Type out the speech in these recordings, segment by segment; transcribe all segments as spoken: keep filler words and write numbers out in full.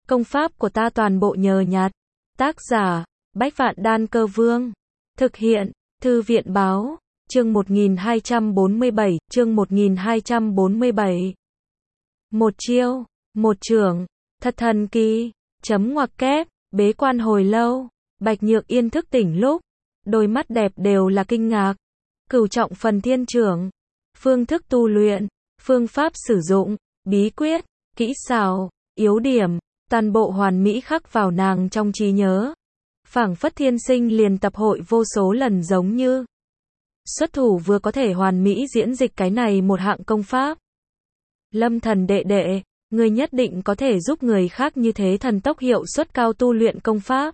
Công pháp của ta toàn bộ nhờ nhặt. Tác giả, Bách Vạn Đan Cơ Vương. Thực hiện, Thư viện Báo. Chương một nghìn hai trăm bốn mươi bảy, chương một nghìn hai trăm bốn mươi bảy. Một chiêu, một chưởng, thật thần kỳ. Chấm ngoặc kép, bế quan hồi lâu. Bạch Nhược Yên thức tỉnh lúc, đôi mắt đẹp đều là kinh ngạc. Cửu trọng phần thiên chưởng, phương thức tu luyện, phương pháp sử dụng, bí quyết, kỹ xảo, yếu điểm, toàn bộ hoàn mỹ khắc vào nàng trong trí nhớ. Phảng phất thiên sinh liền tập hội vô số lần, giống như xuất thủ vừa có thể hoàn mỹ diễn dịch cái này một hạng công pháp. Lâm Thần đệ đệ, người nhất định có thể giúp người khác như thế thần tốc hiệu suất cao tu luyện công pháp.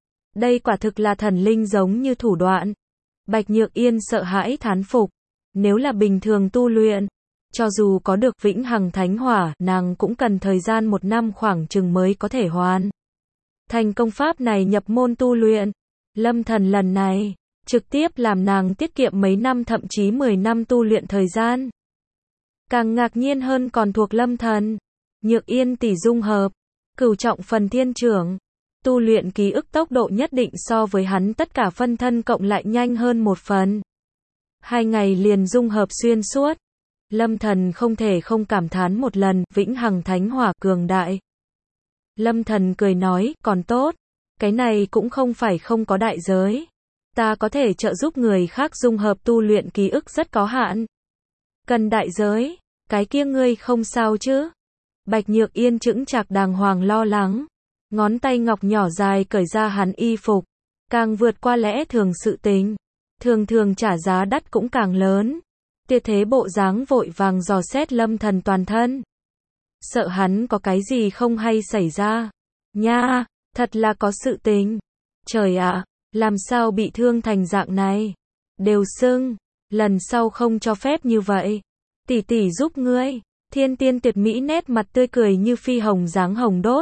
Đây quả thực là thần linh giống như thủ đoạn. Bạch Nhược Yên sợ hãi thán phục. Nếu là bình thường tu luyện, cho dù có được vĩnh hằng thánh hỏa, nàng cũng cần thời gian một năm khoảng chừng mới có thể hoàn thành công pháp này nhập môn tu luyện. Lâm Thần lần này, trực tiếp làm nàng tiết kiệm mấy năm thậm chí mười năm tu luyện thời gian. Càng ngạc nhiên hơn còn thuộc Lâm Thần. Nhược Yên tỷ dung hợp, cửu trọng phần thiên chưởng, tu luyện ký ức tốc độ nhất định so với hắn tất cả phân thân cộng lại nhanh hơn một phần. Hai ngày liền dung hợp xuyên suốt. Lâm Thần không thể không cảm thán một lần, vĩnh hằng thánh hỏa cường đại. Lâm Thần cười nói, còn tốt, cái này cũng không phải không có đại giới. Ta có thể trợ giúp người khác dung hợp tu luyện ký ức rất có hạn. Cần đại giới, cái kia ngươi không sao chứ? Bạch Nhược Yên chững chạc đàng hoàng lo lắng. Ngón tay ngọc nhỏ dài cởi ra hắn y phục. Càng vượt qua lẽ thường sự tình, thường thường trả giá đắt cũng càng lớn. Tiệt thế bộ dáng vội vàng dò xét Lâm Thần toàn thân. Sợ hắn có cái gì không hay xảy ra. Nha, thật là có sự tình. Trời ạ, làm sao bị thương thành dạng này? Đều sưng, lần sau không cho phép như vậy. Tỷ tỷ giúp ngươi. Thiên tiên tuyệt mỹ nét mặt tươi cười như phi hồng dáng hồng đốt.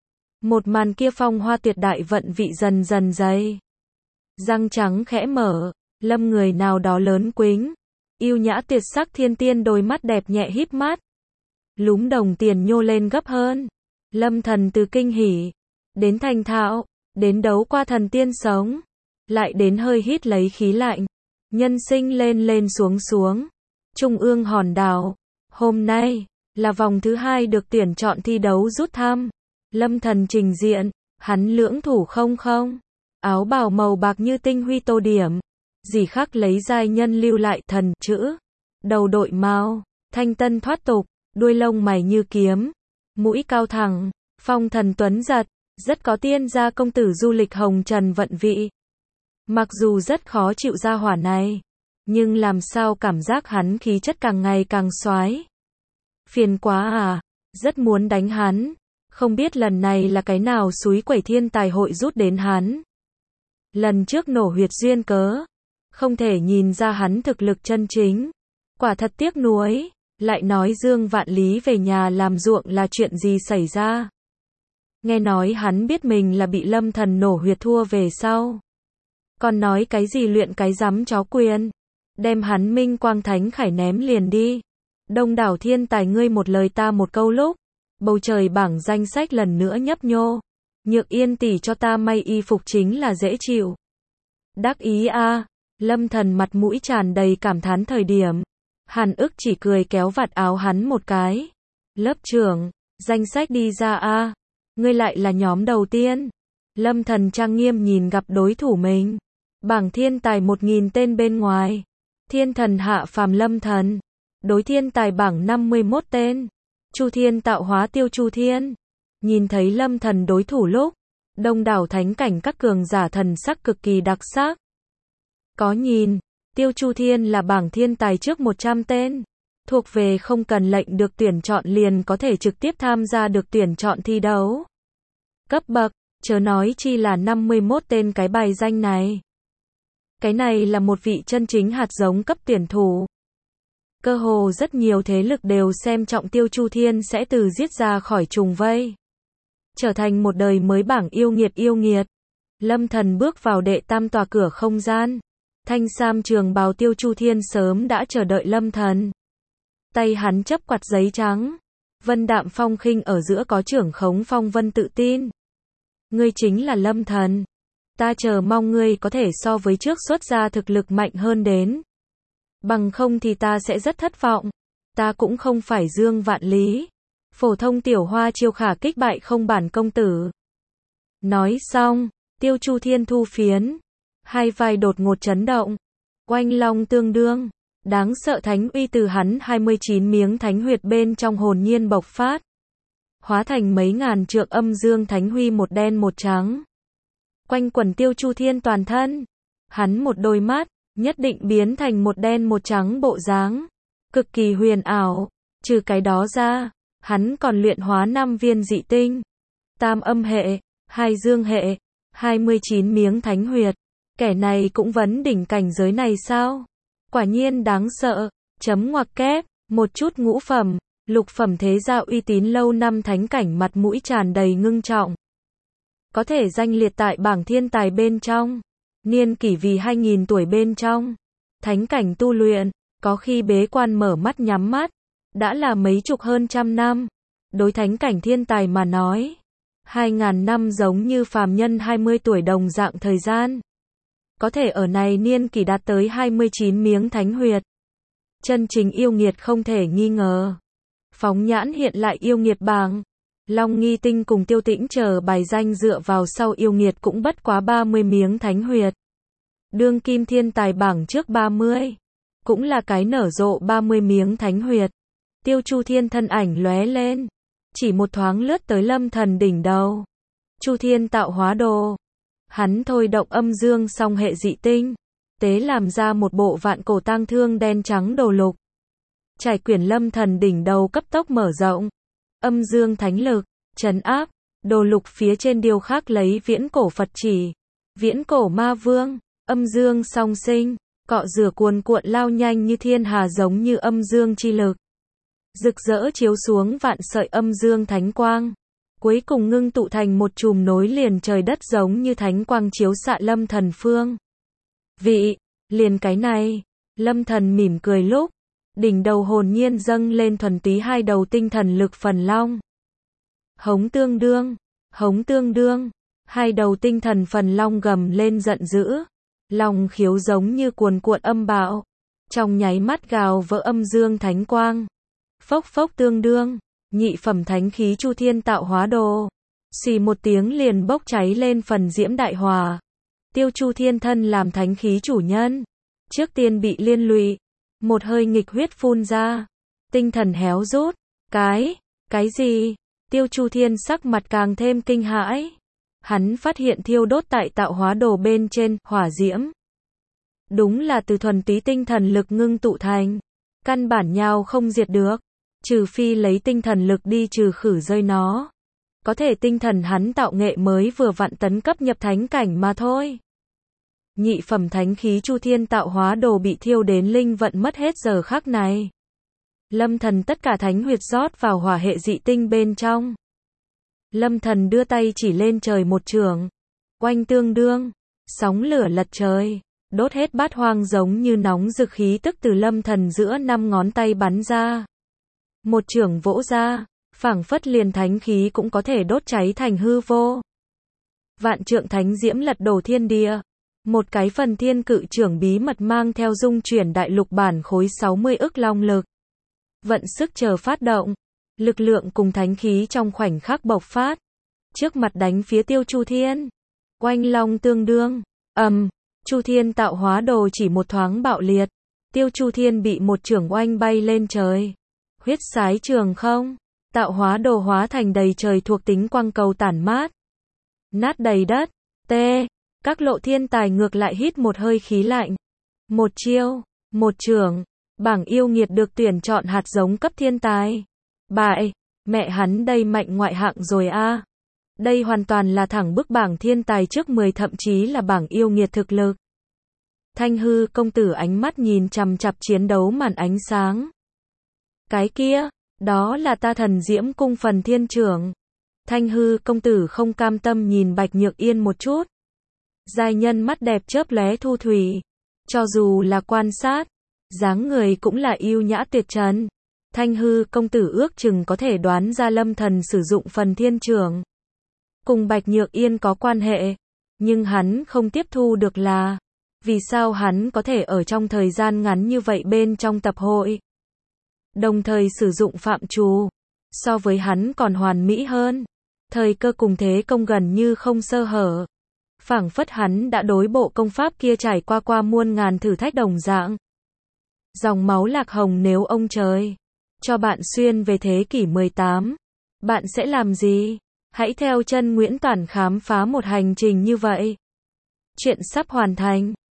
Một màn kia phong hoa tuyệt đại vận vị dần dần dày. Răng trắng khẽ mở, lâm người nào đó lớn quính. Yêu nhã tuyệt sắc thiên tiên đôi mắt đẹp nhẹ híp mắt. Lúm đồng tiền nhô lên gấp hơn. Lâm Thần từ kinh hỉ, đến thành thạo, đến đấu qua thần tiên sống. Lại đến hơi hít lấy khí lạnh. Nhân sinh lên lên xuống xuống. Trung ương hòn đảo. Hôm nay, là vòng thứ hai được tuyển chọn thi đấu rút thăm. Lâm Thần trình diện, hắn lưỡng thủ không không. Áo bào màu bạc như tinh huy tô điểm. Dì khắc lấy giai nhân lưu lại thần chữ. Đầu đội mao, thanh tân thoát tục, đuôi lông mày như kiếm. Mũi cao thẳng, phong thần tuấn giật, rất có tiên gia công tử du lịch hồng trần vận vị. Mặc dù rất khó chịu ra hỏa này, nhưng làm sao cảm giác hắn khí chất càng ngày càng soái. Phiền quá à, rất muốn đánh hắn. Không biết lần này là cái nào súy quẩy thiên tài hội rút đến hắn. Lần trước nổ huyệt duyên cớ, không thể nhìn ra hắn thực lực chân chính. Quả thật tiếc nuối. Lại nói Dương Vạn Lý về nhà làm ruộng là chuyện gì xảy ra? Nghe nói hắn biết mình là bị Lâm Thần nổ huyệt thua về sau. Còn nói cái gì luyện cái rắm chó quyền. Đem hắn Minh Quang Thánh Khải ném liền đi. Đông đảo thiên tài ngươi một lời ta một câu lúc. Bầu trời bảng danh sách lần nữa nhấp nhô. Nhược Yên tỷ cho ta may y phục chính là dễ chịu. Đắc ý a. À. Lâm Thần mặt mũi tràn đầy cảm thán thời điểm. Hàn Ức chỉ cười kéo vạt áo hắn một cái. Lớp trưởng, danh sách đi ra a. À. Ngươi lại là nhóm đầu tiên. Lâm Thần trang nghiêm nhìn gặp đối thủ mình. Bảng thiên tài một nghìn tên bên ngoài. Thiên thần hạ phàm Lâm Thần. Đối thiên tài bảng năm mươi mốt tên. Chu Thiên tạo hóa Tiêu Chu Thiên. Nhìn thấy Lâm Thần đối thủ lúc, đông đảo thánh cảnh các cường giả thần sắc cực kỳ đặc sắc. Có nhìn, Tiêu Chu Thiên là bảng thiên tài trước một trăm tên. Thuộc về không cần lệnh được tuyển chọn liền có thể trực tiếp tham gia được tuyển chọn thi đấu. Cấp bậc, chớ nói chi là năm mươi mốt tên cái bài danh này. Cái này là một vị chân chính hạt giống cấp tuyển thủ. Cơ hồ rất nhiều thế lực đều xem trọng Tiêu Chu Thiên sẽ từ giết ra khỏi trùng vây. Trở thành một đời mới bảng yêu nghiệt yêu nghiệt. Lâm Thần bước vào đệ tam tòa cửa không gian. Thanh sam trường bào Tiêu Chu Thiên sớm đã chờ đợi Lâm Thần. Tay hắn chấp quạt giấy trắng. Vân đạm phong khinh ở giữa có trưởng khống phong vân tự tin. Ngươi chính là Lâm Thần. Ta chờ mong ngươi có thể so với trước xuất ra thực lực mạnh hơn đến. Bằng không thì ta sẽ rất thất vọng. Ta cũng không phải Dương Vạn Lý. Phổ thông tiểu hoa chiêu khả kích bại không bản công tử. Nói xong, Tiêu Chu Thiên thu phiến. Hai vai đột ngột chấn động. Oanh long tương đương. Đáng sợ thánh uy từ hắn hai mươi chín miếng thánh huyệt bên trong hồn nhiên bộc phát. Hóa thành mấy ngàn trượng âm dương thánh huy một đen một trắng. Quanh quẩn Tiêu Chu Thiên toàn thân. Hắn một đôi mắt, nhất định biến thành một đen một trắng bộ dáng. Cực kỳ huyền ảo. Trừ cái đó ra, hắn còn luyện hóa năm viên dị tinh. Tam âm hệ, hai dương hệ, hai mươi chín miếng thánh huyệt. Kẻ này cũng vấn đỉnh cảnh giới này sao? Quả nhiên đáng sợ. Chấm ngoặc kép, một chút ngũ phẩm, lục phẩm thế gia uy tín lâu năm thánh cảnh mặt mũi tràn đầy ngưng trọng. Có thể danh liệt tại bảng thiên tài bên trong. Niên kỷ vì hai nghìn tuổi bên trong. Thánh cảnh tu luyện, có khi bế quan mở mắt nhắm mắt. Đã là mấy chục hơn trăm năm. Đối thánh cảnh thiên tài mà nói. Hai ngàn năm giống như phàm nhân hai mươi tuổi đồng dạng thời gian. Có thể ở này niên kỷ đạt tới hai mươi chín miếng thánh huyệt. Chân chính yêu nghiệt không thể nghi ngờ. Phóng nhãn hiện lại yêu nghiệt bảng. Long Nghi Tinh cùng Tiêu Tĩnh chờ bài danh dựa vào sau yêu nghiệt cũng bất quá ba mươi miếng thánh huyệt. Đương kim thiên tài bảng trước ba mươi. Cũng là cái nở rộ ba mươi miếng thánh huyệt. Tiêu Chu Thiên thân ảnh lóe lên. Chỉ một thoáng lướt tới Lâm Thần đỉnh đầu. Chu Thiên tạo hóa đồ. Hắn thôi động âm dương song hệ dị tinh. Tế làm ra một bộ vạn cổ tang thương đen trắng đồ lục. Trải quyển Lâm Thần đỉnh đầu cấp tốc mở rộng. Âm dương thánh lực, trấn áp. Đồ lục phía trên điêu khắc lấy viễn cổ Phật chỉ. Viễn cổ ma vương. Âm dương song sinh. Cọ rửa cuồn cuộn lao nhanh như thiên hà giống như âm dương chi lực. Rực rỡ chiếu xuống vạn sợi âm dương thánh quang. Cuối cùng ngưng tụ thành một chùm nối liền trời đất giống như thánh quang chiếu xạ Lâm Thần phương. Vị, liền cái này, Lâm Thần mỉm cười lúc, đỉnh đầu hồn nhiên dâng lên thuần túy hai đầu tinh thần lực phần long. Hống tương đương, hống tương đương, hai đầu tinh thần phần long gầm lên giận dữ. Long khiếu giống như cuồn cuộn âm bạo. Trong nháy mắt gào vỡ âm dương thánh quang. Phốc phốc tương đương. Nhị phẩm thánh khí Chu Thiên tạo hóa đồ. Xì một tiếng liền bốc cháy lên phần diễm đại hòa. Tiêu Chu Thiên thân làm thánh khí chủ nhân. Trước tiên bị liên lụy. Một hơi nghịch huyết phun ra. Tinh thần héo rút. Cái, cái gì? Tiêu Chu Thiên sắc mặt càng thêm kinh hãi. Hắn phát hiện thiêu đốt tại tạo hóa đồ bên trên, hỏa diễm. Đúng là từ thuần túy tinh thần lực ngưng tụ thành. Căn bản nhau không diệt được. Trừ phi lấy tinh thần lực đi trừ khử rơi nó. Có thể tinh thần hắn tạo nghệ mới vừa vặn tấn cấp nhập thánh cảnh mà thôi. Nhị phẩm thánh khí Chu Thiên tạo hóa đồ bị thiêu đến linh vận mất hết giờ khắc này. Lâm Thần tất cả thánh huyệt rót vào hỏa hệ dị tinh bên trong. Lâm Thần đưa tay chỉ lên trời một chưởng. Oanh tương đương. Sóng lửa lật trời. Đốt hết bát hoang giống như nóng rực khí tức từ Lâm Thần giữa năm ngón tay bắn ra. Một chưởng vỗ ra. Phảng phất liền thánh khí cũng có thể đốt cháy thành hư vô. Vạn trượng thánh diễm lật đổ thiên địa. Một cái phần thiên cự trưởng bí mật mang theo dung chuyển đại lục bản khối sáu mươi ức long lực. Vận sức chờ phát động. Lực lượng cùng thánh khí trong khoảnh khắc bộc phát. Trước mặt đánh phía Tiêu Chu Thiên. Oanh long tương đương. Ầm. Um, Chu Thiên tạo hóa đồ chỉ một thoáng bạo liệt. Tiêu Chu Thiên bị một chưởng oanh bay lên trời. Huyết sái trường không. Tạo hóa đồ hóa thành đầy trời thuộc tính quang cầu tản mát. Nát đầy đất. T. Các lộ thiên tài ngược lại hít một hơi khí lạnh. Một chiêu. Một chưởng. Bảng yêu nghiệt được tuyển chọn hạt giống cấp thiên tài. Bại. Mẹ hắn đây mạnh ngoại hạng rồi a. À. Đây hoàn toàn là thẳng bức bảng thiên tài trước mười thậm chí là bảng yêu nghiệt thực lực. Thanh hư công tử ánh mắt nhìn chằm chằm chiến đấu màn ánh sáng. Cái kia, đó là ta thần diễm cung phần thiên trưởng. Thanh hư công tử không cam tâm nhìn Bạch Nhược Yên một chút. Giai nhân mắt đẹp chớp lóe thu thủy. Cho dù là quan sát, dáng người cũng là yêu nhã tuyệt trần. Thanh Hư công tử ước chừng có thể đoán ra Lâm Thần sử dụng phần thiên trưởng cùng Bạch Nhược Yên có quan hệ, nhưng hắn không tiếp thu được là vì sao hắn có thể ở trong thời gian ngắn như vậy bên trong tập hội đồng thời sử dụng phạm trù, so với hắn còn hoàn mỹ hơn, thời cơ cùng thế công gần như không sơ hở, phảng phất hắn đã đối bộ công pháp kia trải qua qua muôn ngàn thử thách đồng dạng. Dòng máu Lạc Hồng, nếu ông trời cho bạn xuyên về thế kỷ mười tám, bạn sẽ làm gì? Hãy theo chân Nguyễn Toản khám phá một hành trình như vậy. Chuyện sắp hoàn thành.